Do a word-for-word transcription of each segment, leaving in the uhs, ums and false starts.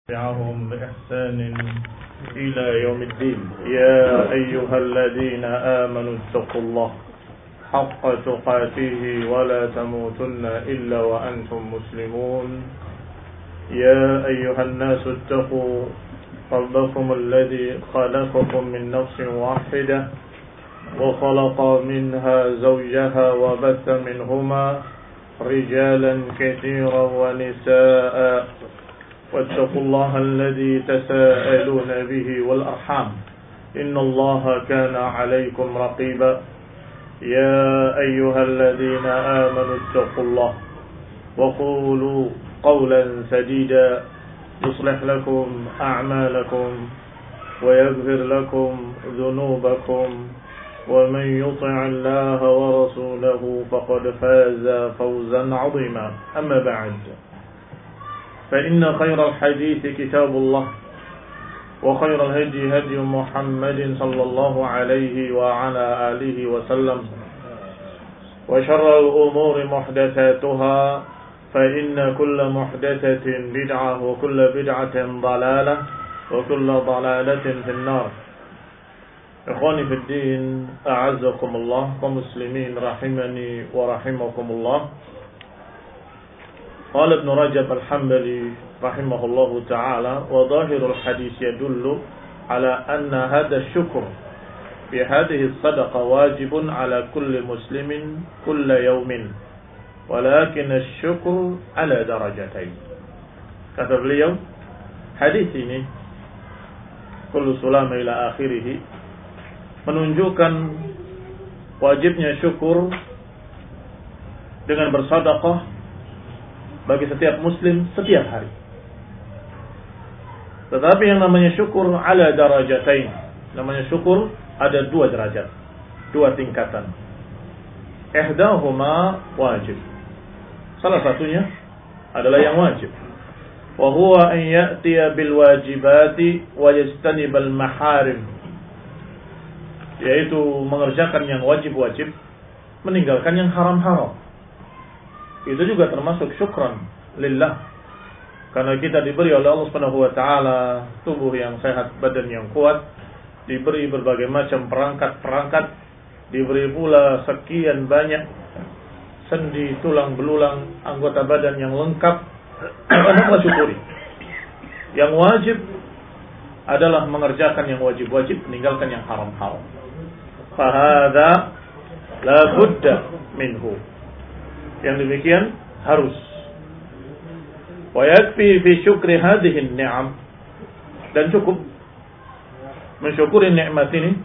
تبعهم بإحسان إلى يوم الدين يا أيها الذين آمنوا اتقوا الله حق تقاته ولا تموتن إلا وأنتم مسلمون يا أيها الناس اتقوا ربكم الذي خلقكم من نفس واحدة وخلق منها زوجها وبث منهما رجالا كثيرا ونساء واتقوا الله الذي تساءلون به والأرحام إن الله كان عليكم رقيبا يا أيها الذين آمنوا اتقوا الله وقولوا قولا سديدا يصلح لكم أعمالكم ويغفر لكم ذنوبكم ومن يطع الله ورسوله فقد فاز فوزا عظيما أما بعد فإن خير الحديث كتاب الله وخير الهدي هدي محمد صلى الله عليه وعلى آله وسلم وشر الأمور محدثاتها فإن كل محدثة بدعة وكل بدعة ضلالة وكل ضلالة في النار. إخواني في الدين أعزكم الله ومسلمين رحمني ورحمكم الله. قال ابن رجب الحنبلي رحمه الله تعالى وظاهر الحديث يدل على أن هذا الشكر في هذه الصدقة واجب على كل مسلم كل يوم ولكن الشكر على درجتين. Kata beliau, hadis ini kullu sulama ila akhirih menunjukkan wajibnya syukur dengan bersedekah bagi setiap muslim setiap hari. Tetapi yang namanya syukur ala darajatain, namanya syukur ada dua derajat, dua tingkatan. Ihdahuma wajib. Salah satunya adalah yang wajib. Wa huwa an ya'tiya bil wajibati wa yastanibal maharim. Yaitu mengerjakan yang wajib-wajib, meninggalkan yang haram-haram. Itu juga termasuk syukran lillah. Karena kita diberi oleh Allah Subhanahu wa taala tubuh yang sehat, badan yang kuat, diberi berbagai macam perangkat-perangkat, diberi pula sekian banyak sendi, tulang belulang, anggota badan yang lengkap. Hendaklah syukuri. Yang wajib adalah mengerjakan yang wajib-wajib, meninggalkan yang haram-haram. Fahadha la budda minhu. Yang demikian harus. Wa yakfi fi syukri hadhihi an-ni'am, dan cukup mensyukuri nikmat ini.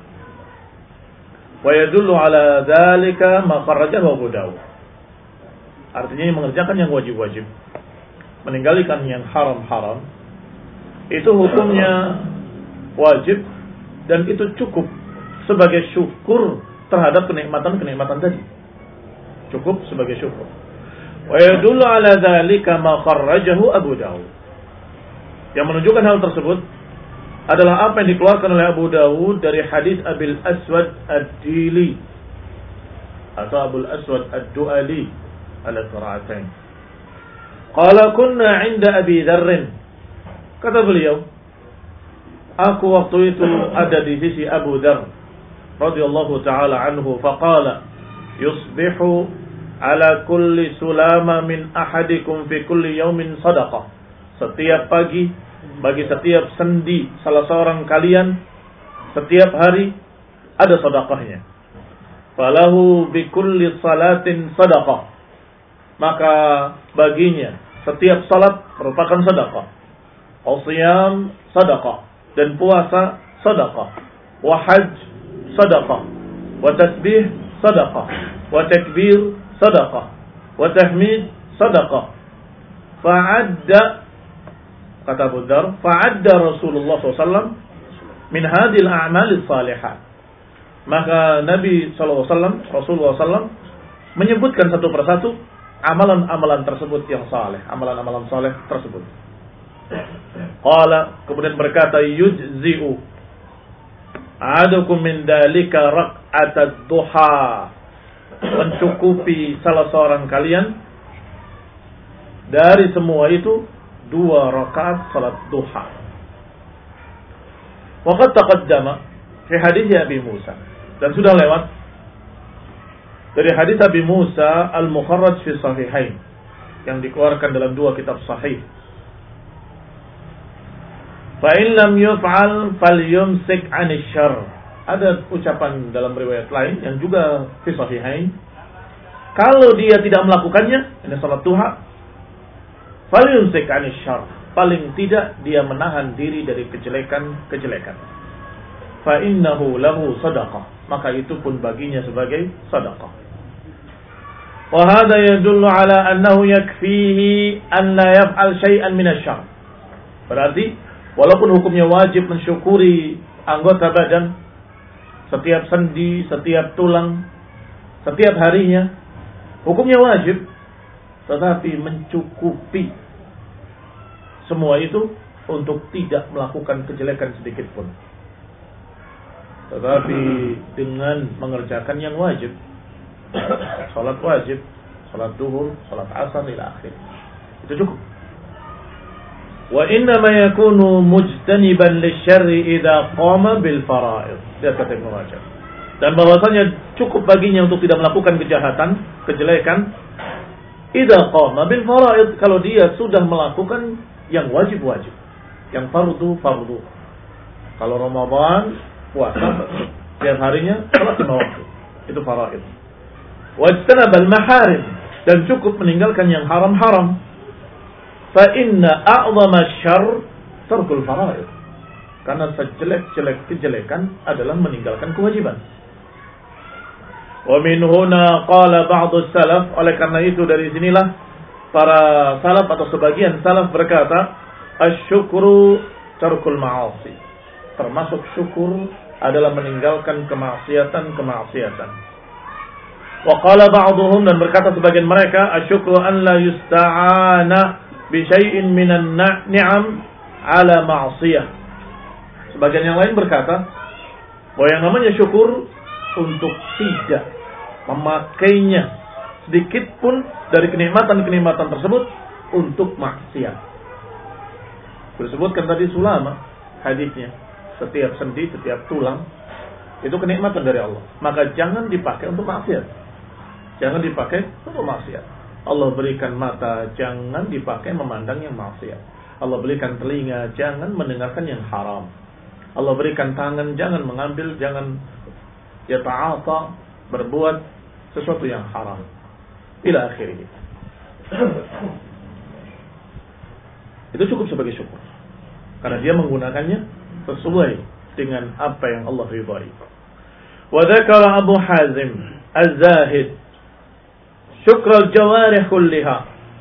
Wa yadullu ala dzalika ma kharrajahu Abu Dawud. Artinya mengerjakan yang wajib-wajib, meninggalkan yang haram-haram, itu hukumnya wajib dan itu cukup sebagai syukur terhadap kenikmatan-kenikmatan tadi. Cukup sebagai syukur. Wa yadullu ala dzalika ma kharrajahu Abu Dawud. Yang menunjukkan hal tersebut adalah apa yang dikeluarkan oleh Abu Dawud dari hadis Abil Aswad Ad-Dili atau Abul Aswad Ad-Duali ala qira'atain. Qala kunna 'inda Abi Dzarr. Kata beliau, aku waktu itu ada di sisi Abu Dzarr radhiyallahu taala anhu, faqala yusbihu ala kulli sulama min ahadikum fi kulli yawmin sadaqah. Setiap pagi bagi setiap sendi salah seorang kalian setiap hari ada sedekahnya. Falahu bi kulli salatin sadaqah. Maka baginya setiap salat merupakan sedekah. Qiyam sedekah, dan puasa sedekah, wa hajj sedekah, wa tasbih sedekah, wa takbir sadaqah, wa tahmid sadaqah. Fa'adda, kata Abu Dzar, fa'adda Rasulullah sallallahu alaihi wasallam min hadhil a'malis salihah. Maka Nabi sallallahu alaihi wasallam, Rasulullah sallallahu alaihi wasallam menyebutkan satu persatu amalan-amalan tersebut yang saleh, amalan-amalan saleh tersebut. Qala, kemudian berkata, yujzi'u ahadukum min dalika raq'atad duha. Mencukupi salah seorang kalian dari semua itu dua rakaat salat duha. Waqad taqaddama fi hadits Abi Musa, dan sudah lewat dari hadis Abi Musa al-Mukharraj fi Sahihain yang dikeluarkan dalam dua kitab sahih. Fa in lam yuf'al falyumsik 'anil syarr. Ada ucapan dalam riwayat lain yang juga fi Sahihain, kalau dia tidak melakukannya, ini salat duha, falyumsik 'anil syarr, paling tidak dia menahan diri dari kejelekan-kejelekan. Fa innahu lahu sadaqah, maka itu pun baginya sebagai sedekah. Wa hadha yadullu ala annahu yakfihi an la yaf'al syai'an min asy-syarr. Berarti walaupun hukumnya wajib mensyukuri anggota badan, setiap sendi, setiap tulang, setiap harinya, hukumnya wajib, tetapi mencukupi semua itu untuk tidak melakukan kejelekan sedikit pun. Tetapi dengan mengerjakan yang wajib, salat wajib, salat duhur, salat asar ila akhir, itu cukup. Wa inna ma yakunu mujtaniban lisyarri idza qama bil fara'id. Dia kata Ibnu Rajab. Dan bahwasanya cukup baginya untuk tidak melakukan kejahatan, kejelekan, idza qama bil fara'id, kalau dia sudah melakukan yang wajib-wajib, yang fardu fardu. Kalau Ramadan, puasa setiap harinya, salat lima waktu, itu faraid. Wajtanabal maharim, dan cukup meninggalkan yang haram-haram. Fa inna a'zama syarr tarkul faraid, karena sejelek-jelek kejelekan adalah meninggalkan kewajiban. Wa min huna qala ba'du salaf, oleh karena itu dari sinilah para salaf atau sebagian salaf berkata, asyukru tarkul ma'asi, termasuk syukur adalah meninggalkan kemaksiatan-kemaksiatan. Wa qala ba'dhum, dan berkata sebagian mereka, asyukru an la yusta'ana bi syai'in minan ni'am ala ma'siyah. Sebagian yang lain berkata bahwa yang namanya syukur untuk tidak memakainya sedikit pun dari kenikmatan-kenikmatan tersebut untuk maksiat. Disebutkan tadi sulama hadisnya, setiap sendi, setiap tulang itu kenikmatan dari Allah, maka jangan dipakai untuk maksiat. Jangan dipakai untuk maksiat. Allah berikan mata, jangan dipakai memandang yang maksiat. Allah berikan telinga, jangan mendengarkan yang haram. Allah berikan tangan, jangan mengambil, jangan ya ta'ata, berbuat sesuatu yang haram. Ila akhirnya. Itu cukup sebagai syukur, karena dia menggunakannya sesuai dengan apa yang Allah ridhai. Wa dzakara Abu Hazim Az-Zahid syukr al-jawarih kulliha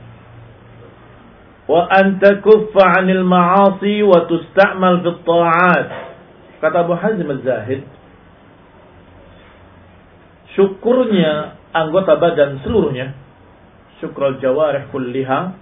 wa an takuffa 'anil ma'asi wa tusta'mal bit ta'at. Kata Abu Hazim Az-Zahid, syukurnya anggota badan seluruhnya, syukr al-jawarih kulliha,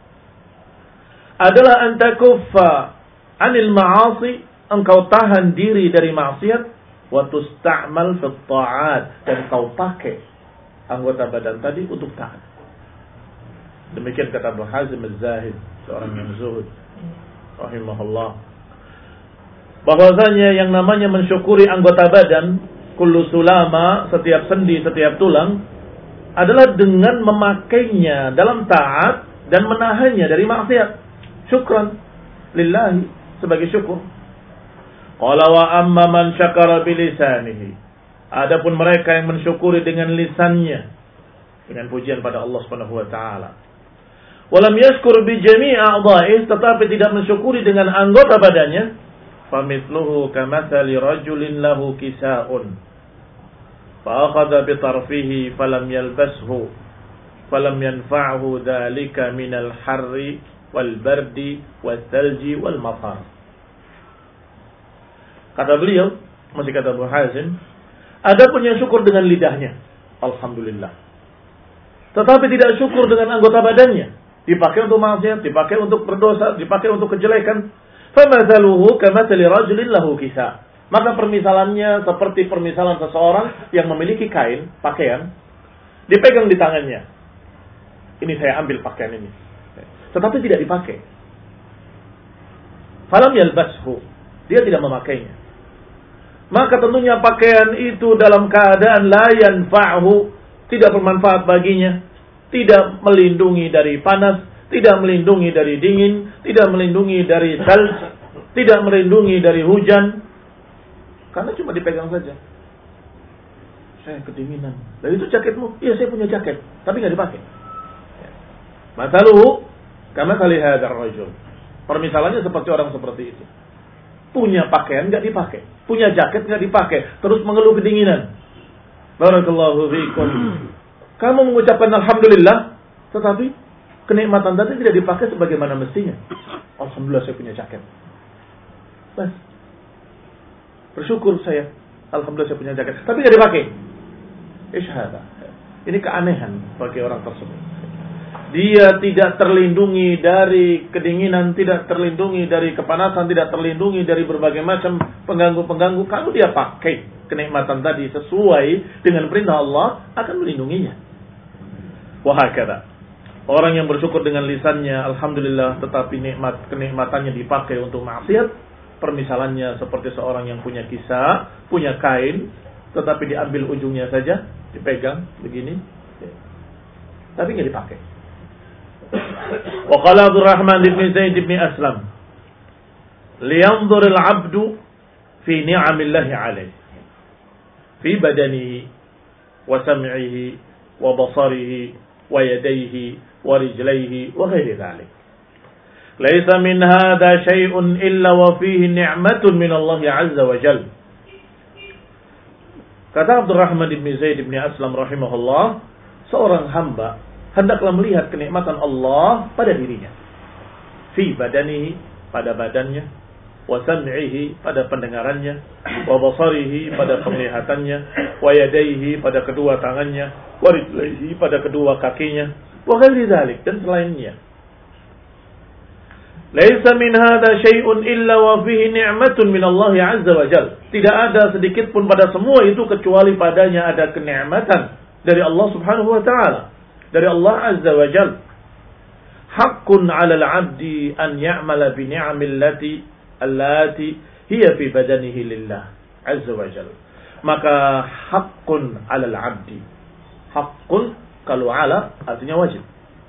adalah an takuffa 'anil ma'asi, engkau tahan diri dari maksiat, wa tusta'mal fit ta'at, dan kau pakai anggota badan tadi untuk taat. Demikian kata Abu Hazim Az-Zahid, seorang yang zuhud rahimahullah, bahwasanya yang namanya mensyukuri anggota badan, kullu sulama, setiap sendi, setiap tulang, adalah dengan memakainya dalam taat dan menahannya dari maksiat. Syukran lillahi, sebagai syukur. Qala wa amma man syakara bilisanihi, adapun mereka yang mensyukuri dengan lisannya, dengan pujian pada Allah Subhanahu wa taala. Walam yashkur bi jami'i a'dha'ihi, tetapi tidak mensyukuri dengan anggota badannya, famithluhu kamathali rajulin lahu kisa'un fa akhadha bi tarfihi falam yalbashu falam yanfa'hu dhalika minal harri wal bardi wal thalji wal matar. Kata beliau, masih kata Abu Hazim, adapun yang syukur dengan lidahnya, alhamdulillah, tetapi tidak syukur dengan anggota badannya, dipakai untuk maksiat, dipakai untuk berdosa, dipakai untuk kejelekan, famathaluhu kamathali rajulin lahu kisa, maka permisalannya seperti permisalan seseorang yang memiliki kain, pakaian, dipegang di tangannya. Ini saya ambil pakaian ini, tetapi tidak dipakai. falam yalbashu, dia tidak memakainya, maka tentunya pakaian itu dalam keadaan la yanfa'hu, tidak bermanfaat baginya, tidak melindungi dari panas, tidak melindungi dari dingin, tidak melindungi dari salj, tidak melindungi dari hujan, karena cuma dipegang saja. Saya kedinginan. Lah itu jaketmu? Iya, saya punya jaket, tapi nggak dipakai. Mataluhu kama kali hadzal rajul. Permisalannya seperti orang seperti itu. Punya pakaian nggak dipakai, punya jaket nggak dipakai, terus mengeluh kedinginan. Barakallahu fiikum. Kamu mengucapkan alhamdulillah, tetapi kenikmatan tadi tidak dipakai sebagaimana mestinya. Alhamdulillah saya punya jaket. Bas. Bersyukur saya, alhamdulillah saya punya jaket, tapi nggak dipakai. Isyhada. Ini keanehan bagi orang tersebut. Dia tidak terlindungi dari kedinginan, tidak terlindungi dari kepanasan, tidak terlindungi dari berbagai macam pengganggu-pengganggu. Kalau dia pakai kenikmatan tadi sesuai dengan perintah Allah, akan melindunginya. Wahakala. Orang yang bersyukur dengan lisannya, alhamdulillah, tetapi nikmat kenikmatannya dipakai untuk maksiat, permisalannya seperti seorang yang punya kisah, punya kain, tetapi diambil ujungnya saja, dipegang begini, tapi nggak dipakai. Wa qala Abdurrahman bin Zaid bin Aslam, liyanzur al-'abdu fi ni'amillahi 'alayhi fi badanihi wa sam'ihi wa basarihi wa yadayhi wa rijlayhi wa ghairi dhalik. Laisa min hadha syai'un illa wa fihi ni'matun min Allah 'azza wa jalla. Kata Abdurrahman bin Zaid bin Aslam rahimahullah, seorang hamba hendaklah melihat kenikmatan Allah pada dirinya. Fi badanihi, pada badannya, wa sam'ihi, pada pendengarannya, wa basarihi, pada penglihatannya, wa yadayhi, pada kedua tangannya, wa rijlaihi, pada kedua kakinya, wa ghairi dzalik, dan selainnya. Laisa min hadha syai'un illa wa fihi ni'matun min Allah 'azza wa jalla. Tidak ada sedikit pun pada semua itu kecuali padanya ada kenikmatan dari Allah Subhanahu wa taala, dari Allah Azza wa Jalla. Haqqun 'ala al-'abdi an ya'mala bi ni'amillati allati hiya fi badanihi lillah Azza wa Jalla. Maka haqqun 'ala al-'abdi. Haqqun kalau 'ala artinya wajib.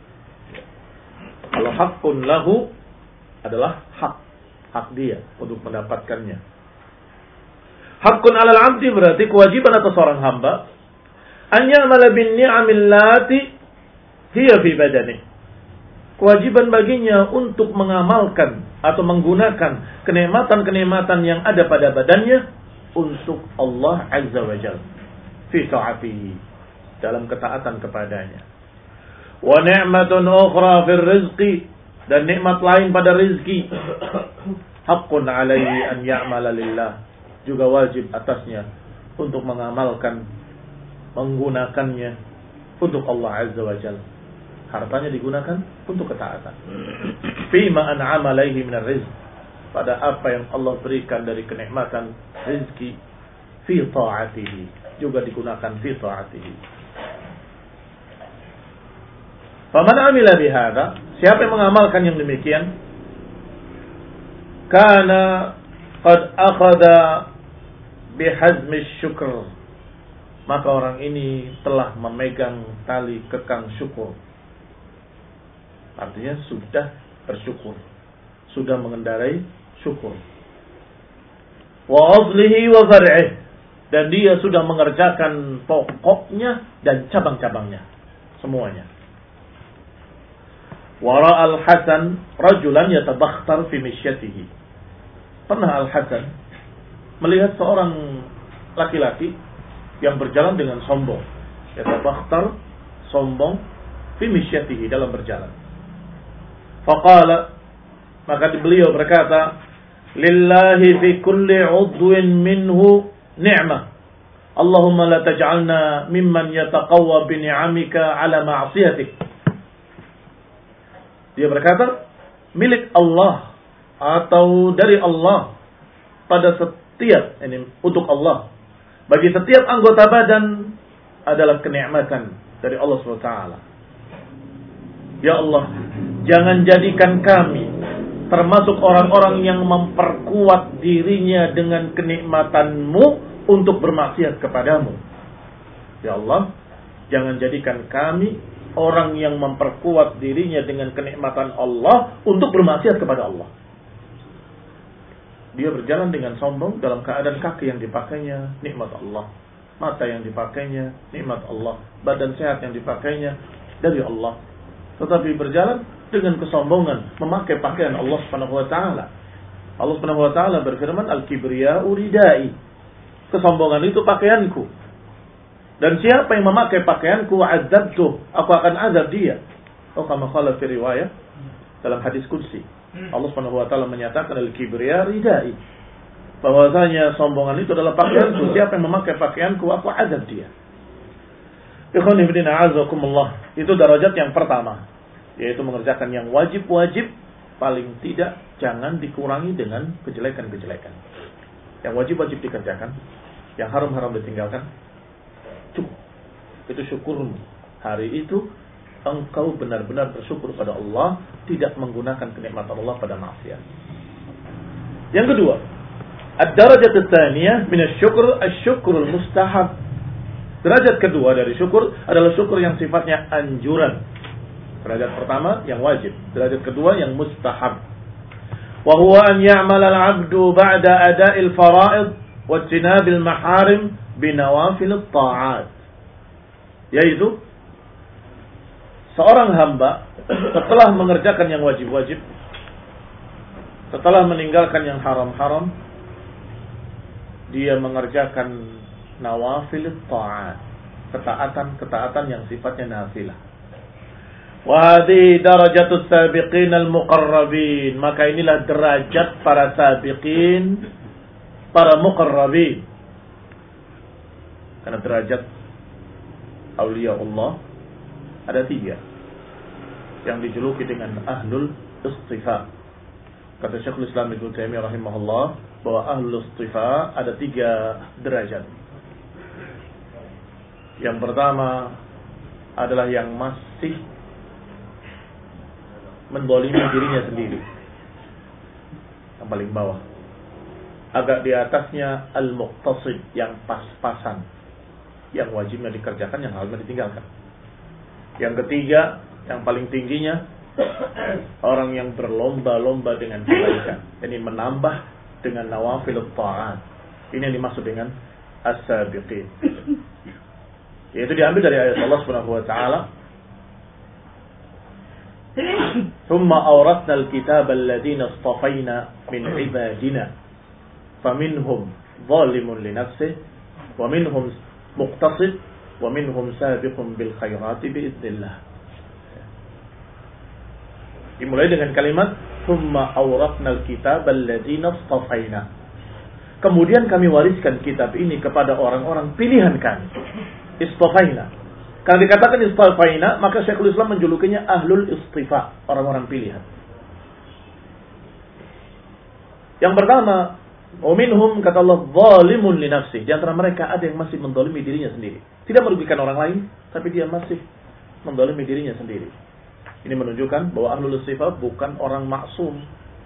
Kalau haqqun lahu adalah hak, hak dia untuk mendapatkannya. Haqqun 'alal 'abdi berarti kewajiban atas seorang hamba an ya'mala bin ni'amillati hiya fi badani. Kewajiban baginya untuk mengamalkan atau menggunakan kenikmatan-kenikmatan yang ada pada badannya untuk Allah Azza wa Jalla fi ta'atihi, dalam ketaatan kepadanya. Wa ni'matun ukhra fir rizqi, dan nikmat lain pada rizki. Haqqun alaihi an ya'mala lillah, juga wajib atasnya untuk mengamalkan, menggunakannya untuk Allah Azza wa Jalla. Hartanya digunakan untuk ketaatan. Fima an'ama alaihi minar rizq, pada apa yang Allah berikan dari kenikmatan rizki. Fi ta'atihi, juga digunakan fi ta'atihi. Faman amila bihadza, siapa yang mengamalkan yang demikian, kana qad akhadha bihazmi syukr, maka orang ini telah memegang tali kekang syukur. Artinya sudah bersyukur, sudah mengendarai syukur. Wa aslihi wa far'ih, dan dia sudah mengerjakan pokoknya dan cabang-cabangnya semuanya. Wara al-Hasan rajulan yatabakhtar fi misyatihi. Pernah Al-Hasan melihat seorang laki-laki yang berjalan dengan sombong. Yatabakhtar, sombong, fi misyatihi, dalam berjalan. Faqala, maka beliau berkata, lillahi fi kulli 'udwin minhu ni'mah. Allahumma la taj'alna mimman yataqawwa bi ni'amika 'ala ma'siyatik. Dia berkata, milik Allah atau dari Allah pada setiap, ini untuk Allah, bagi setiap anggota badan adalah kenikmatan dari Allah subhanahu wa taala. Ya Allah, jangan jadikan kami termasuk orang-orang yang memperkuat dirinya dengan kenikmatanmu untuk bermaksiat kepadamu. Ya Allah, jangan jadikan kami orang yang memperkuat dirinya dengan kenikmatan Allah untuk bermaksiat kepada Allah. Dia berjalan dengan sombong dalam keadaan kaki yang dipakainya nikmat Allah, mata yang dipakainya nikmat Allah, badan sehat yang dipakainya dari Allah. Tetapi berjalan dengan kesombongan memakai pakaian Allah Subhanahu wa taala. Allah Subhanahu wa taala berfirman, "Al-kibriya'u ridai." Kesombongan itu pakaianku. Dan siapa yang memakai pakaianku, azabtuh, aku akan azab dia. Oh, kama qala fi riwayah dalam hadis qudsi. Allah Subhanahu wa taala menyatakan al-kibriya ridai. Bahwasanya sombongan itu adalah pakaianku. Siapa yang memakai pakaianku, aku azab dia. Ikhwan fillah a'azakumullah. Itu derajat yang pertama, yaitu mengerjakan yang wajib-wajib, paling tidak jangan dikurangi dengan kejelekan-kejelekan. Yang wajib-wajib dikerjakan, yang haram-haram ditinggalkan. Cukup. Itu syukurmu. Hari itu engkau benar-benar bersyukur pada Allah, tidak menggunakan kenikmatan Allah pada maksiat. Yang kedua, ad-darajat ats-tsaniyah min asy-syukr asy-syukrul mustahab. Derajat kedua dari syukur adalah syukur yang sifatnya anjuran. Derajat pertama yang wajib, derajat kedua yang mustahab. Wa huwa an ya'mala al-'abdu ba'da ada'il fara'id wa ijtinabil maharim bi nawafil at-ta'at. Yaitu seorang hamba setelah mengerjakan yang wajib-wajib, setelah meninggalkan yang haram-haram, dia mengerjakan nawafil ta'at, ketaatan-ketaatan yang sifatnya nafilah. Wa hadhihi darajatus sabiqin al-muqarrabin. Maka inilah derajat para sabiqin, para muqarrabin. Karena derajat auliya Allah ada tiga yang dijuluki dengan ahlul istifa. Kata Syekhul Islam Ibnu Taimiyah rahimahullah bahwa ahlul istifa ada tiga derajat. Yang pertama adalah yang masih mendolimi dirinya sendiri, yang paling bawah. Agak di atasnya al-muqtasid, yang pas-pasan, yang wajibnya dikerjakan, yang haramnya ditinggalkan. Yang ketiga, yang paling tingginya, orang yang berlomba-lomba dengan kebaikan. Ini menambah dengan nawafil ta'at. Ini yang dimaksud dengan as-sabiqin. Yaitu diambil dari ayat Allah Subhanahu wa taala, "Tsumma awratna al-kitaba alladziina istafayna min 'ibadina faminhum zalimun li nafsihi wa minhum muqtasid wa minhum sabiqun bil khairati bi idznillah." Dimulai dengan kalimat "Tsumma awratna al-kitaba alladziina istafayna." Kemudian kami wariskan kitab ini kepada orang-orang pilihan kami. Istafaina. Kalau dikatakan istafaina, maka Syekhul Islam menjulukinya ahlul istifa, orang-orang pilihan. Yang pertama, wa minhum, kata Allah, zalimun li nafsihi. Di antara mereka ada yang masih mendolimi dirinya sendiri. Tidak merugikan orang lain, tapi dia masih mendolimi dirinya sendiri. Ini menunjukkan bahwa ahlul istifa bukan orang maksum.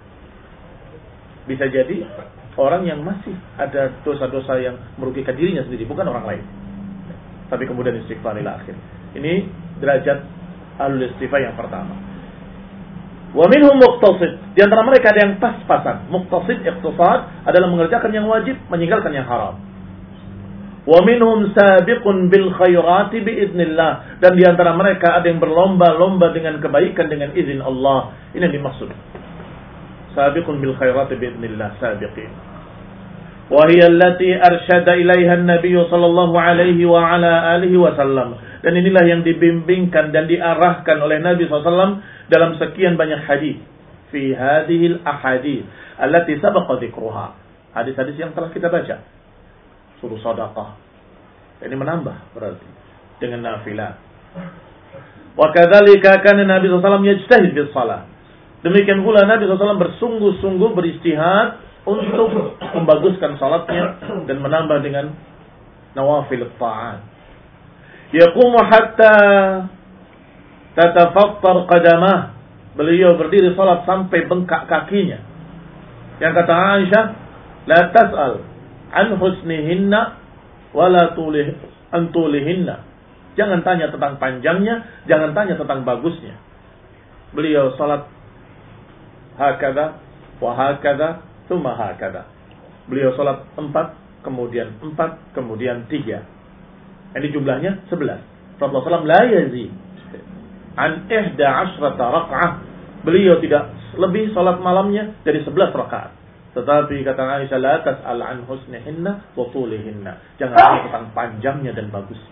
Bisa jadi orang yang masih ada dosa-dosa yang merugikan dirinya sendiri, bukan orang lain. Tapi kemudian istighfar ila akhir. Ini derajat ahlul istighfar yang pertama. Wa minhum muqtasid. Di antara mereka ada yang pas-pasan. Muqtasid, iqtisad adalah mengerjakan yang wajib, meninggalkan yang haram. Wa minhum sabiqun bil khairati bi idznillah. Dan di antara mereka ada yang berlomba-lomba dengan kebaikan dengan izin Allah. Ini yang dimaksud. Sabiqun bil khairati bi idznillah, sabiqin. وهي التي أرشد إليها النبي صلى الله عليه وعلى آله وسلم. Dan inilah yang dibimbingkan dan diarahkan oleh Nabi shallallahu alaihi wasallam dalam sekian banyak hadis. Fi hadhil ahadits allati sabaqa dzikruha. Hadis-hadis yang telah kita baca. Suruh sedekah. Ini menambah berarti dengan nafilah. Wa kadzalika kana Nabi shallallahu alaihi wasallam yajtahid bis shalah. Demikian pula Nabi shallallahu alaihi wasallam bersungguh-sungguh beristihad untuk membaguskan salatnya dan menambah dengan nawafil ta'at. Yaqumu hatta tatafattar qadamah, beliau berdiri salat sampai bengkak kakinya. Yang kata Aisyah, la tas'al an husnihinna wala tulih an tulihinna. Jangan tanya tentang panjangnya, jangan tanya tentang bagusnya. Beliau salat hakada wa hakada thumma hakada. Beliau salat empat, kemudian empat, kemudian tiga. Ini jumlahnya sebelas. Rasulullah shallallahu alaihi wasallam la yazid an ihda ashrata raka'ah. Beliau tidak lebih salat malamnya dari sebelas rakaat. Tetapi kata Aisyah, la tas'al an husnihinna wa tulihinna. Jangan tanya tentang panjangnya dan bagusnya.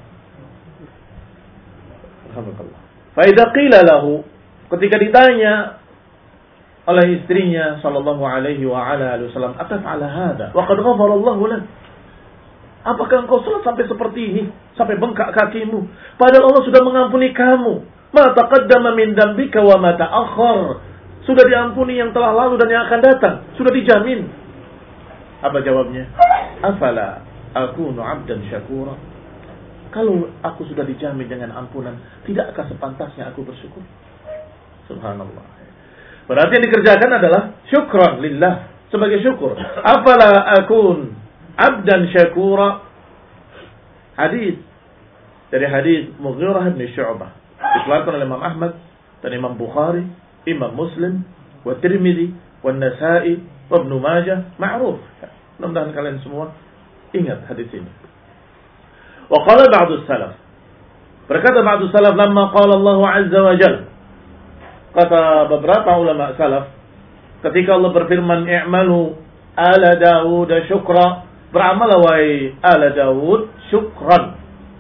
Alhamdulillah. Fa idza qila lahu, ketika ditanya oleh istrinya sallallahu alaihi wa ala alihi wasallam, "Ataf'ala hada wa qad ghafara Allahu lak?" Apakah engkau salat sampai seperti ini, sampai bengkak kakimu, padahal Allah sudah mengampuni kamu? Ma taqaddama min dambika wa ma ta'akhkhar. Sudah diampuni yang telah lalu dan yang akan datang, sudah dijamin. Apa jawabnya? Afala akunu 'abdan syakura. Kalau aku sudah dijamin dengan ampunan, tidakkah sepantasnya aku bersyukur? Subhanallah. Berarti yang dikerjakan adalah syukran lillah, sebagai syukur. Afala akun 'abdan syakura. Hadis dari hadis Mughirah bin Syu'bah, dikeluarkan oleh Imam Ahmad dan Imam Bukhari, Imam Muslim, wa Tirmidzi, wa Nasa'i, wa Ibnu Majah, ma'ruf. Mudah-mudahan kalian semua ingat hadis ini. Wa qala ba'du salaf. Berkata ba'du salaf, lamma qala Allah azza wa jalla. Kata beberapa ulama salaf, ketika Allah berfirman, "I'malu ala Daud syukra." Beramal wahai ala Daud syukran.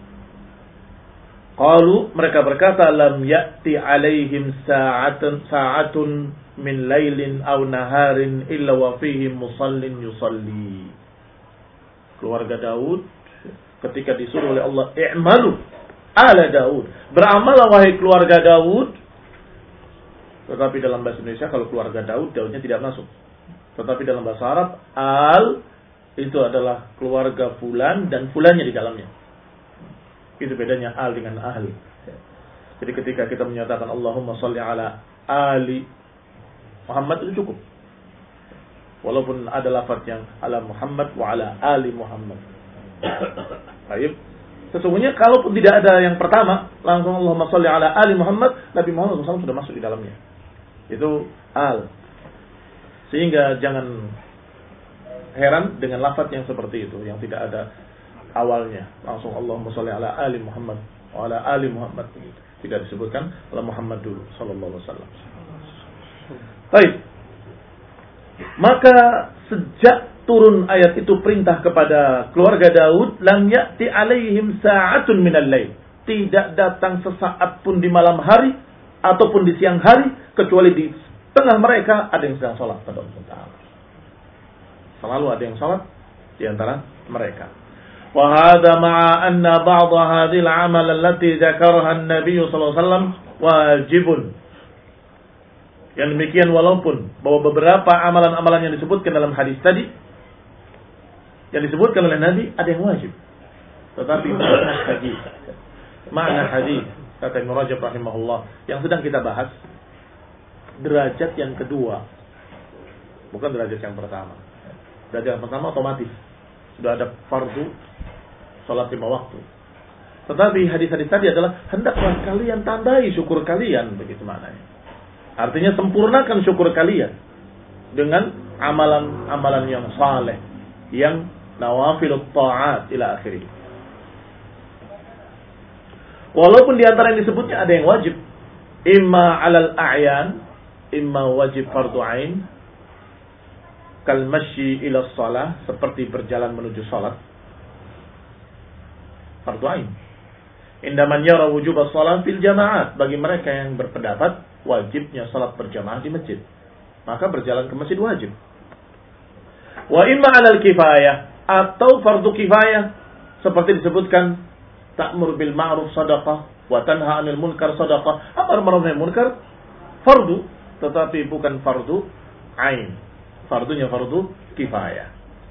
Qalu, mereka berkata, lam ya'ti alaihim sa'atun sa'atun min lailin aw naharin illa wa fihi musallin yusalli. Keluarga Daud ketika disuruh oleh Allah, i'malu ala Daud, beramal wahai keluarga Daud. Tetapi dalam bahasa Indonesia kalau keluarga Daud, Daudnya tidak masuk. Tetapi dalam bahasa Arab, al itu adalah keluarga fulan dan fulannya di dalamnya. Itu bedanya al dengan ahli. Jadi ketika kita menyatakan Allahumma sholli ala ali Muhammad, itu cukup. Walaupun ada lafaz yang ala Muhammad wa ala ali Muhammad. Baik. Sesungguhnya kalaupun tidak ada yang pertama, langsung Allahumma sholli ala ali Muhammad, Nabi Muhammad shallallahu alaihi wasallam sudah masuk di dalamnya. Itu al. Sehingga jangan heran dengan lafaz yang seperti itu, yang tidak ada awalnya. Langsung Allahumma sholli ala ali Muhammad wa ala ali Muhammad. Tidak disebutkan ala Muhammad dulu sallallahu alaihi wasallam. Baik. Maka sejak turun ayat itu perintah kepada keluarga Daud, lam ya'ti alaihim sa'atun minal lail. Tidak datang sesaat pun di malam hari ataupun di siang hari, kecuali di tengah mereka ada yang sedang salat pada Allah Taala. Selalu ada yang salat di antara mereka. Wa hadha ma'a anna ba'd hadhihi al-'amal allati dzakaraha an-nabiy sallallahu alaihi wasallam wajibun. Yang demikian walaupun bahwa beberapa amalan-amalan yang disebutkan dalam hadis tadi, yang disebutkan oleh Nabi, ada yang wajib. Tetapi makna hadis, makna hadis kata Ibnu Rajab rahimahullah, yang sedang kita bahas derajat yang kedua, bukan derajat yang pertama. Derajat yang pertama otomatis sudah ada fardu salat lima waktu. Tetapi hadis-hadis tadi adalah hendaklah kalian tambahi syukur kalian, begitu maknanya. Artinya sempurnakan syukur kalian dengan amalan-amalan yang saleh, yang nawafilut ta'at ila akhirih. Walaupun di antara yang disebutnya ada yang wajib, imma 'alal a'yan, imma wajib fardu ain, kal masyi ila shalah, seperti berjalan menuju salat, fardu ain. Indaman yara wujub shalah fil jamaat, bagi mereka yang berpendapat wajibnya salat berjamaah di masjid, maka berjalan ke masjid wajib. Wa imma 'alal kifayah, atau fardu kifayah, seperti disebutkan ta'mur bil ma'ruf shadaqah wa tanha 'anil munkar shadaqah. Amar ma'ruf nahi munkar fardu, tetapi bukan fardu ain. Fardunya fardu kifayah.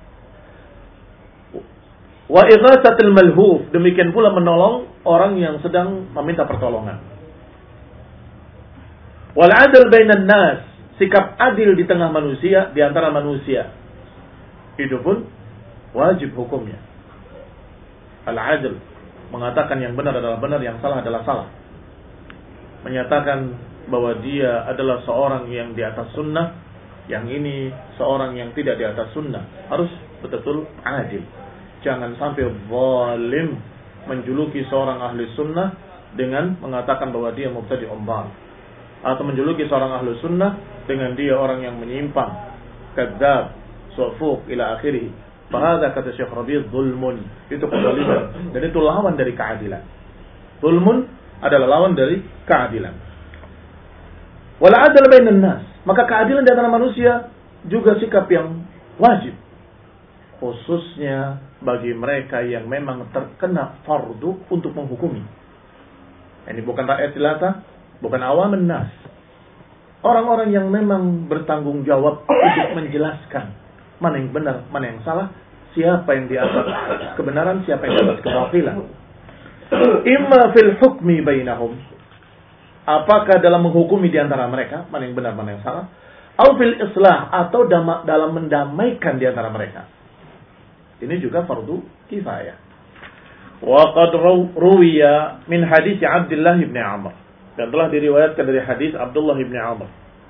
Wa ighatsatul malhuf, demikian pula menolong orang yang sedang meminta pertolongan. Wal 'adl bainan nas, sikap adil di tengah manusia, di antara manusia. Itu pun wajib hukumnya. Al-'adl, mengatakan yang benar adalah benar, yang salah adalah salah. Menyatakan bahwa dia adalah seorang yang di atas sunnah, yang ini seorang yang tidak di atas sunnah. Harus betul-betul adil. Jangan sampai zalim menjuluki seorang ahli sunnah dengan mengatakan bahwa dia mubtadi' umbal, atau menjuluki seorang ahli sunnah dengan dia orang yang menyimpang, kadzab, sufuq ila akhirih. Fahadha, kata Syekh Rabi', zulmun, itu kezaliman, dan itu lawan dari keadilan. Zulmun adalah lawan dari keadilan. Wal 'adl bainan nas, maka keadilan di antara manusia juga sikap yang wajib, khususnya bagi mereka yang memang terkena fardu untuk menghukumi. Ini bukan rakyat jelata, bukan awamun nas. Orang-orang yang memang bertanggung jawab untuk menjelaskan mana yang benar, mana yang salah, siapa yang di atas kebenaran, siapa yang di atas kebatilan. Imma fil hukmi bainahum, apakah dalam menghukumi di antara mereka, mana yang benar, mana yang salah, atau fil islah, atau dalam mendamaikan di antara mereka. Ini juga fardu kifayah. Wa qad ruwiya min hadis Abdullah bin Amr, dan telah diriwayatkan dari hadis Abdullah bin Amr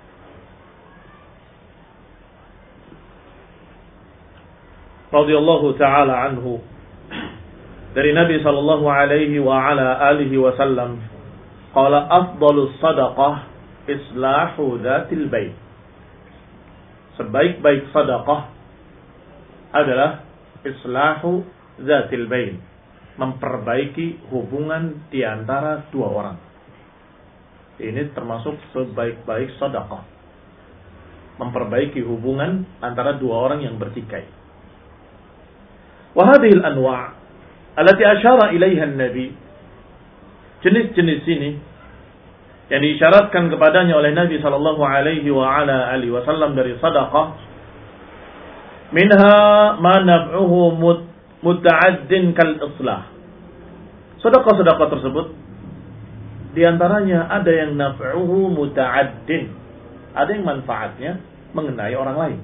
radhiyallahu taala anhu, dari Nabi sallallahu alaihi wa ala alihi wasallam, qala afdhalus sadaqah islahu dzatil bain. Sebaik-baik sedekah adalah islahu dzatil bain, memperbaiki hubungan di antara dua orang. Ini termasuk sebaik-baik sedekah, memperbaiki hubungan antara dua orang yang bertikai. Wa hadhihi al-anwa' allati asyara ilaiha an-nabi, jenis-jenis ini yang diisyaratkan kepadanya oleh Nabi sallallahu alaihi wa ala alihi wasallam dari sedekah, minha ma naf'uhu muta'addin kal islah. Sedekah-sedekah tersebut di antaranya ada yang naf'uhu muta'addin, ada yang manfaatnya mengenai orang lain.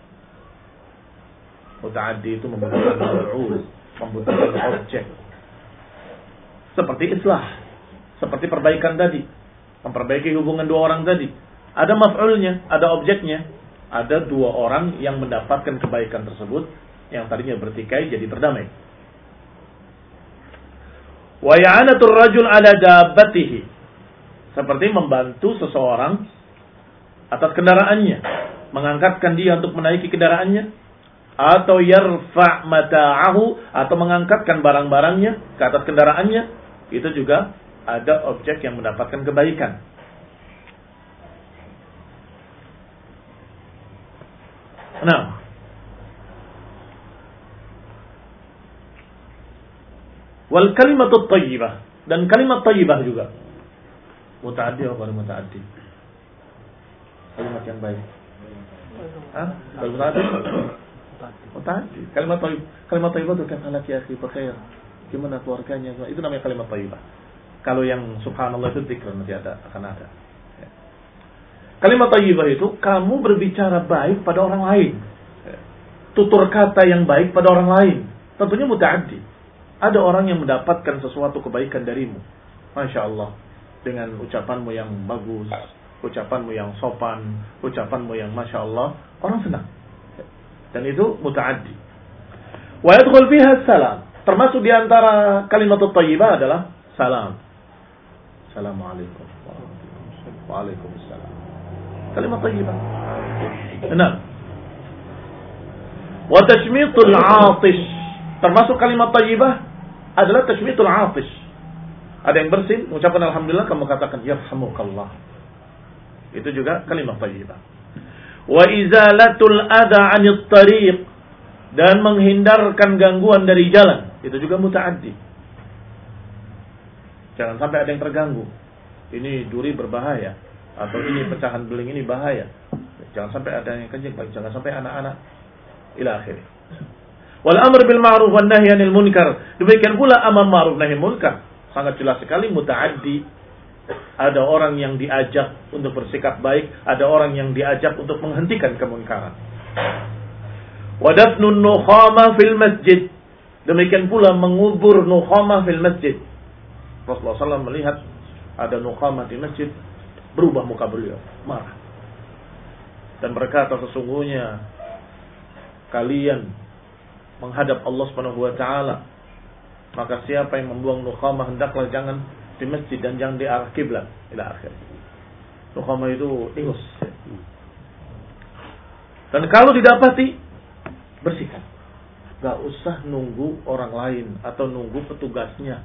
Muta'addi itu membutuhkan maf'ul, membutuhkan objek. Seperti islah, seperti perbaikan tadi, memperbaiki hubungan dua orang tadi. Ada maf'ulnya, ada objeknya. Ada dua orang yang mendapatkan kebaikan tersebut, yang tadinya bertikai jadi berdamai. Wa ya'anatur rajul ala dabbatihi, seperti membantu seseorang atas kendaraannya, mengangkatkan dia untuk menaiki kendaraannya, atau yarfa' mata'ahu, atau mengangkatkan barang-barangnya ke atas kendaraannya. Itu juga ada objek yang mendapatkan kebaikan. Nah, wal kalimatut thayyibah, dan kalimat thayyibah juga muta'addi atau bukan muta'addi? Kalimat yang baik. Hah? Kalau muta'addi? Muta'addi. Kalimat thayyibah, kalimat thayyibah itu kan halak ya akhi bikhair. Gimana keluarganya? Itu namanya kalimat thayyibah. Kalau yang subhanallah itu zikr nanti ada, akan ada. Ya. Kalimat thayyibah itu kamu berbicara baik pada orang lain. Ya. Tutur kata yang baik pada orang lain. Tentunya muta'addi. Ada orang yang mendapatkan sesuatu kebaikan darimu. Masya Allah. Dengan ucapanmu yang bagus, ucapanmu yang sopan, ucapanmu yang Masya Allah, orang senang. Ya. Dan itu muta'addi. Wa yadkhul fiha salam. Termasuk di antara kalimat thayyibah adalah salam. Assalamualaikum. Waalaikumsalam. Kalimat thayyibah. Enam. Wa tashmitul 'atish. Termasuk kalimat thayyibah adalah tashmitul 'atish. Ada yang bersin, mengucapkan alhamdulillah, kamu katakan yarhamukallah. Itu juga kalimat thayyibah. Wa izalatul adha 'anit tariq, dan menghindarkan gangguan dari jalan. Itu juga muta'addi. Jangan sampai ada yang terganggu. Ini duri berbahaya, atau ini pecahan beling ini bahaya. Jangan sampai ada yang kencing, jangan sampai anak-anak, ila akhirnya. Wal amr bil ma'ruf wan nahy 'anil munkar. Demikian pula amar ma'ruf nahi munkar. Sangat jelas sekali muta'addi Ada orang yang diajak untuk bersikap baik, ada orang yang diajak untuk menghentikan kemunkaran. Wa dafnun nukhama fil masjid. Demikian pula mengubur nukhama fil masjid. Rasulullah sallallahu alaihi wasallam melihat ada nukhama di masjid, berubah muka beliau, marah. Dan berkata, sesungguhnya kalian menghadap Allah Subhanahu wa taala, maka siapa yang membuang nukhama hendaklah jangan di masjid dan jangan di arah kiblat ila akhir. Nukhama itu ingus. Dan kalau didapati, bersihkan. Gak usah nunggu orang lain atau nunggu petugasnya.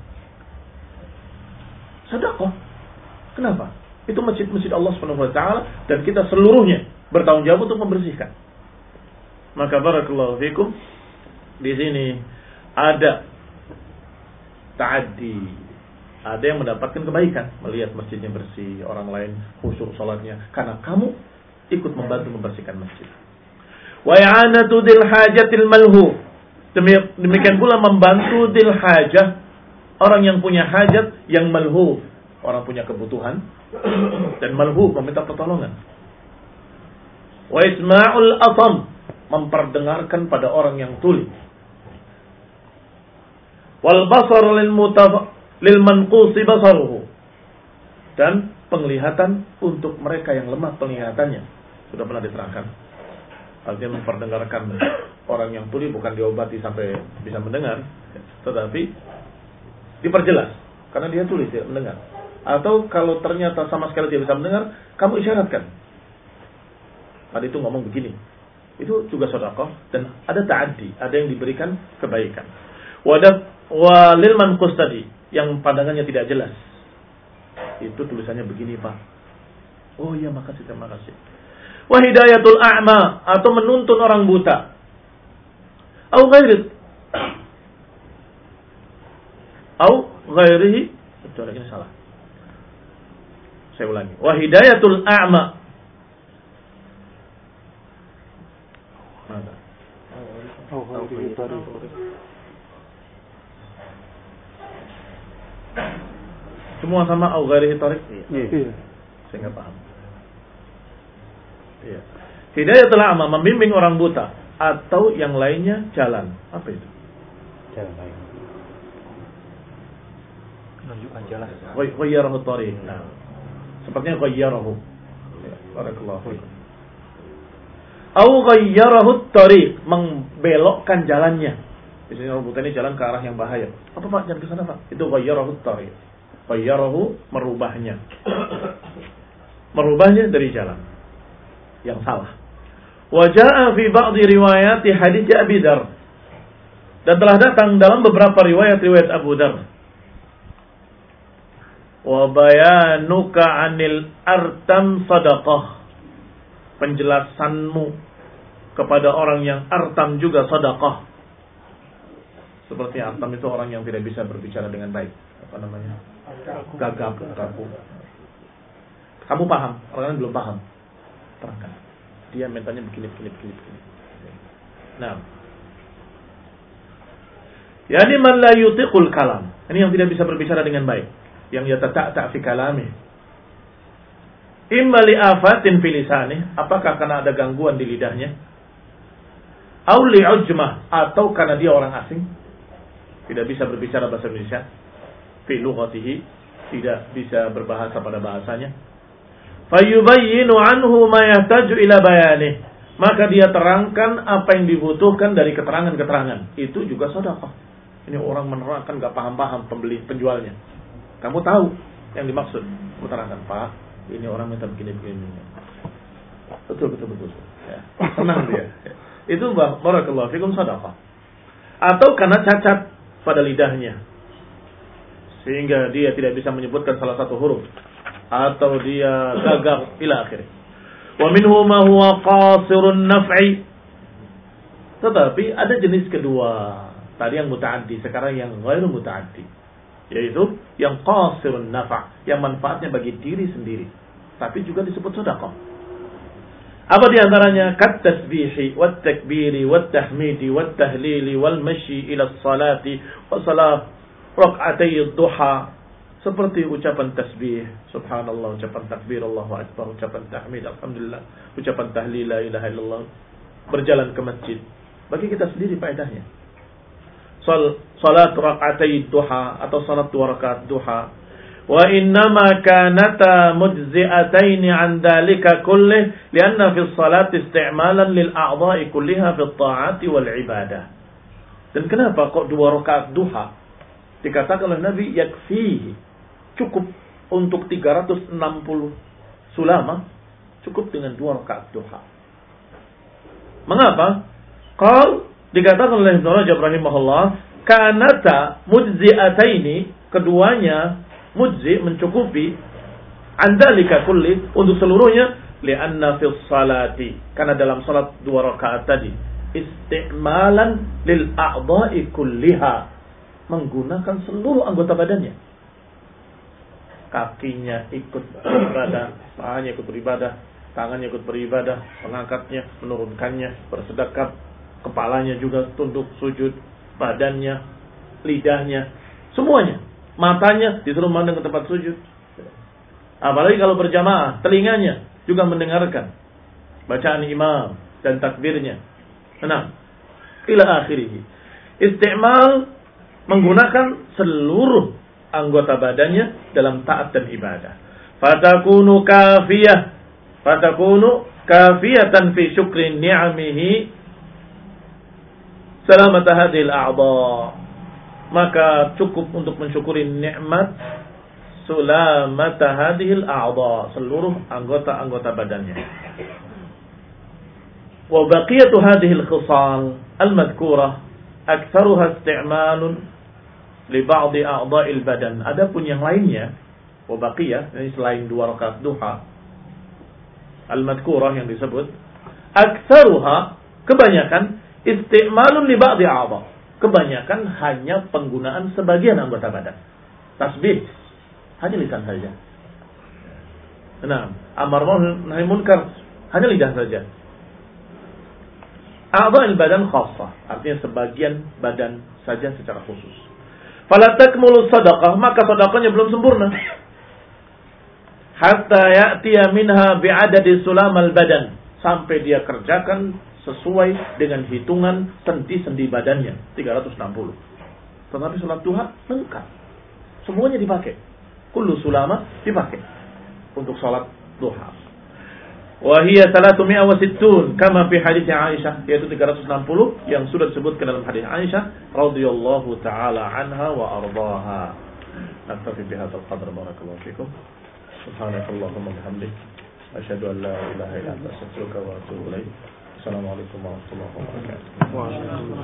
Sedekah. Kenapa? Itu masjid-masjid Allah Subhanahu wa taala dan kita seluruhnya bertanggung jawab untuk membersihkan. Maka barakallahu fikum, di sini ada ta'addi. Ada yang mendapatkan kebaikan melihat masjidnya bersih, orang lain khusyuk salatnya karena kamu ikut membantu membersihkan masjid. Wa i'anatu dil hajatil malhu. Demikian pula membantu dil hajah, orang yang punya hajat, yang malhu, orang punya kebutuhan, dan malhu meminta pertolongan. Wa isma'ul atam, memperdengarkan pada orang yang tuli. Wal basar lil mutaf lil manqusi basaruhu, dan penglihatan untuk mereka yang lemah penglihatannya. Sudah pernah diterangkan. Artinya memperdengarkan orang yang tuli bukan diobati sampai bisa mendengar, tetapi diperjelas karena dia tuli tidak mendengar. Atau kalau ternyata sama sekali tidak bisa mendengar, kamu isyaratkan. Tadi itu ngomong begini. Itu juga sedekah dan ada ta'addi, ada yang diberikan kebaikan. Wadat walil manqus tadi yang pandangannya tidak jelas. Itu tulisannya begini, Pak. Oh iya, makasih, terima kasih. Wa hidayatul a'ma, atau menuntun orang buta. Au ghairi Au ghairihi, betul ini salah. Saya ulangi. Wa hidayatul a'ma. Mana? Au ghairihi tariq. Semua sama au ghairihi tariq? Iya. Saya enggak paham. Iya. Hidayatul a'ma, membimbing orang buta, atau yang lainnya jalan. Apa itu? Jalan lain. Menunjukkan jalan. Ghayyarahu tariq. Nah, sepertinya ghayyarahu. Barakallahu fiikum. Au ghayyarahu tariq, membelokkan jalannya. Biasanya orang buta ini jalan ke arah yang bahaya. Apa Pak? Jangan ke sana, Pak. Itu ghayyarahu tariq. Ghayyarahu, merubahnya. Merubahnya dari jalan yang salah. Wa jaa'a fi ba'dhi riwayati hadits Abi Dzar. Dan telah datang dalam beberapa riwayat-riwayat Abu Dzar. Wa bayanuka 'anil artam sadaqah. Penjelasanmu kepada orang yang artam juga sedekah. Seperti artam itu orang yang tidak bisa berbicara dengan baik. Apa namanya? Gagap, kaku. Kamu paham, orang lain belum paham. Terangkan. Dia mentanya begini, begini, begini, begini. Nah. Yani man la yutiqul kalam. Ini yang tidak bisa berbicara dengan baik. Yang yatata' fi kalamih. Imma li afatin fi lisanih, apakah karena ada gangguan di lidahnya? Au li ujmah, atau karena dia orang asing, tidak bisa berbicara bahasa Indonesia. Fi lughatihi, tidak bisa berbahasa pada bahasanya. Fayubayyinu anhu ma yahtaju ila bayanih, maka dia terangkan apa yang dibutuhkan dari keterangan-keterangan. Itu juga sedekah. Ini orang menerangkan gak paham-paham pembeli penjualnya. Kamu tahu yang dimaksud, kamu terangkan, Pak, ini orang minta begini-begini. Betul betul betul. Ya. Senang dia. Itu barakallahu fikum sedekah. Atau karena cacat pada lidahnya, sehingga dia tidak bisa menyebutkan salah satu huruf, atau dia gagal ila akhir. Wa minhu ma huwa qasirun naf'i. Tetapi ada jenis kedua. Tadi yang muta'addi, sekarang yang ghairu muta'addi, yaitu yang qasirun naf', yang manfaatnya bagi diri sendiri, tapi juga disebut sedekah. Apa di antaranya? Kat tasbihi wat takbiri wat tahmidi wat tahlili wal mashi ila salati wa salat rak'atay duha. seperti ucapan tasbih, subhanallah, ucapan takbir, Allahu akbar, ucapan tahmid, alhamdulillah, ucapan tahlil, la ilaha illallah, berjalan ke masjid. Bagi kita sendiri faedahnya. Sal, salat rakaat duha atau salat dua rakaat duha. Wa innama kanata mujzi'ataini 'an dhalika kullih lianna fi shalat isti'malan lil a'dha'i kulliha fi at-ta'ati wal ibadah. Dan kenapa kok dua rakaat duha? Dikatakan oleh Nabi yakfihi, cukup untuk tiga ratus enam puluh sulama, cukup dengan dua rakaat duha. Mengapa? Qal, dikatakan oleh Ibnu Rajab rahimahullah, kanata mujzi'ataini, keduanya mujzi, mencukupi, andalika kulli, untuk seluruhnya, lianna fis salati, karena dalam salat dua rakaat tadi, isti'malan lil a'dha'i kulliha, menggunakan seluruh anggota badannya. Kakinya ikut beribadah, pahanya ikut beribadah, tangannya ikut beribadah, mengangkatnya, menurunkannya, bersedekap, kepalanya juga tunduk sujud, badannya, lidahnya, semuanya. Matanya disuruh memandang ke tempat sujud. Apalagi kalau berjamaah, telinganya juga mendengarkan bacaan imam dan takbirnya. Enam. Ila akhirih. Isti'mal, menggunakan seluruh anggota badannya dalam taat dan ibadah. Fatakunu kafiyah. Fatakunu kafiyatan fi syukri ni'amihi Selamat hadhil a'dha, maka cukup untuk mensyukuri nikmat sulamat hadhil a'dha, seluruh anggota-anggota badannya. Wa baqiyatu hadhil khisal al-madhkurah aktsaruha isti'malun li ba'd a'dha'il badan. Adapun yang lainnya, wa baqiyah, ini selain dua rakaat duha al-madhkurah yang disebut, aktsaruha, kebanyakan isti'malun li ba'di a'dha, kebanyakan hanya penggunaan sebagian anggota badan. Tasbih hanya lisan saja. Nah, amar ma'ruf nahi munkar hanya lidah saja. A'dha'il badan khassah, artinya sebagian badan saja secara khusus. Fala takmulu sadaqah, maka sedekahnya belum sempurna. Hatta ya'tiya minha bi'adadi sulamal badan, sampai dia kerjakan sesuai dengan hitungan sendi-sendi badannya, tiga ratus enam puluh. Tetapi salat duha lengkap, semuanya dipakai. Kullu sulama dipakai untuk salat duha. Wa hiya thalathmi'a wa sittun kama fi hadits Aisyah, yaitu tiga ratus enam puluh yang sudah disebutkan dalam hadis Aisyah radhiyallahu taala anha wa ardhaha. Naktafi bihadzal qadr, barakallahu fikum. Subhanakallahumma wa bihamdik, asyhadu an la ilaha illa anta, astaghfiruka wa atubu ilaik. Assalamualaikum warahmatullahi wabarakatuh.